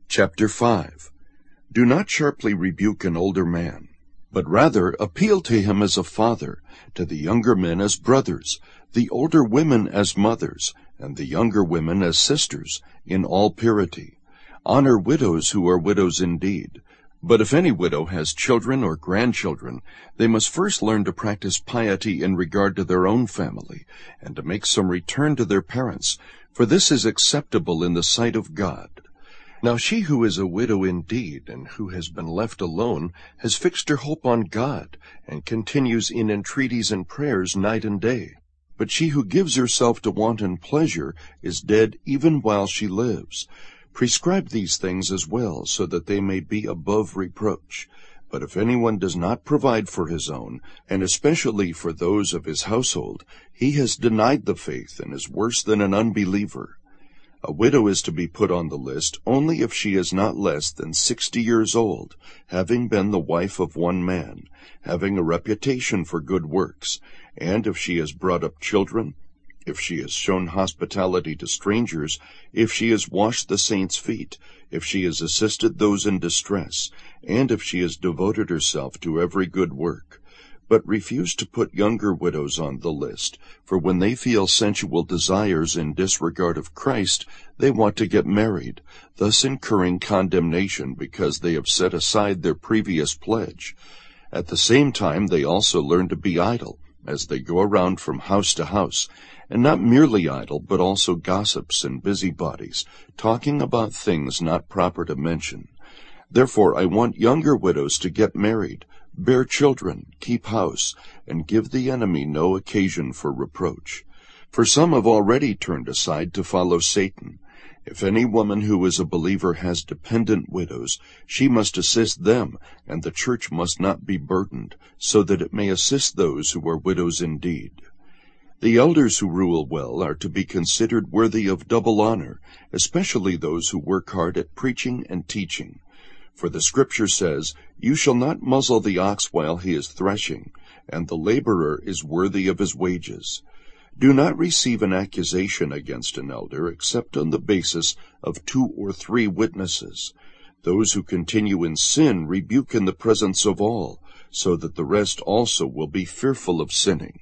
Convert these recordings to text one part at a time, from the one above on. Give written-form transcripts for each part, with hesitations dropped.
Chapter 5. Do not sharply rebuke an older man, but rather appeal to him as a father, to the younger men as brothers, the older women as mothers, and the younger women as sisters, in all purity. Honor widows who are widows indeed. But if any widow has children or grandchildren, they must first learn to practice piety in regard to their own family, and to make some return to their parents, for this is acceptable in the sight of God. Now she who is a widow indeed, and who has been left alone, has fixed her hope on God, and continues in entreaties and prayers night and day. But she who gives herself to wanton pleasure is dead even while she lives. Prescribe these things as well, so that they may be above reproach. But if anyone does not provide for his own, and especially for those of his household, he has denied the faith and is worse than an unbeliever. A widow is to be put on the list only if she is not less than 60 years old, having been the wife of one man, having a reputation for good works, and if she has brought up children, if she has shown hospitality to strangers, if she has washed the saints' feet, if she has assisted those in distress, and if she has devoted herself to every good work. But refuse to put younger widows on the list, for when they feel sensual desires in disregard of Christ, they want to get married, thus incurring condemnation because they have set aside their previous pledge. At the same time they also learn to be idle, as they go around from house to house, and not merely idle, but also gossips and busybodies, talking about things not proper to mention. Therefore I want younger widows to get married, bear children, keep house, and give the enemy no occasion for reproach. For some have already turned aside to follow Satan. If any woman who is a believer has dependent widows, she must assist them, and the church must not be burdened, so that it may assist those who are widows indeed. The elders who rule well are to be considered worthy of double honor, especially those who work hard at preaching and teaching. For the Scripture says, "You shall not muzzle the ox while he is threshing, and the laborer is worthy of his wages." Do not receive an accusation against an elder except on the basis of 2 or 3 witnesses. Those who continue in sin rebuke in the presence of all, so that the rest also will be fearful of sinning.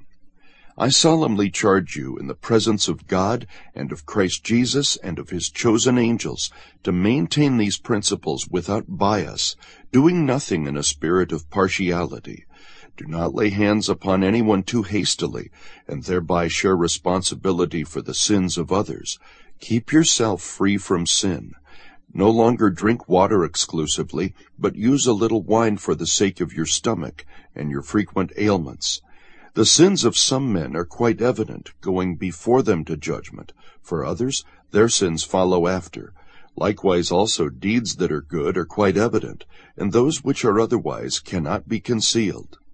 I solemnly charge you in the presence of God and of Christ Jesus and of his chosen angels to maintain these principles without bias, doing nothing in a spirit of partiality. Do not lay hands upon anyone too hastily, and thereby share responsibility for the sins of others. Keep yourself free from sin. No longer drink water exclusively, but use a little wine for the sake of your stomach and your frequent ailments. The sins of some men are quite evident, going before them to judgment. For others, their sins follow after. Likewise also deeds that are good are quite evident, and those which are otherwise cannot be concealed.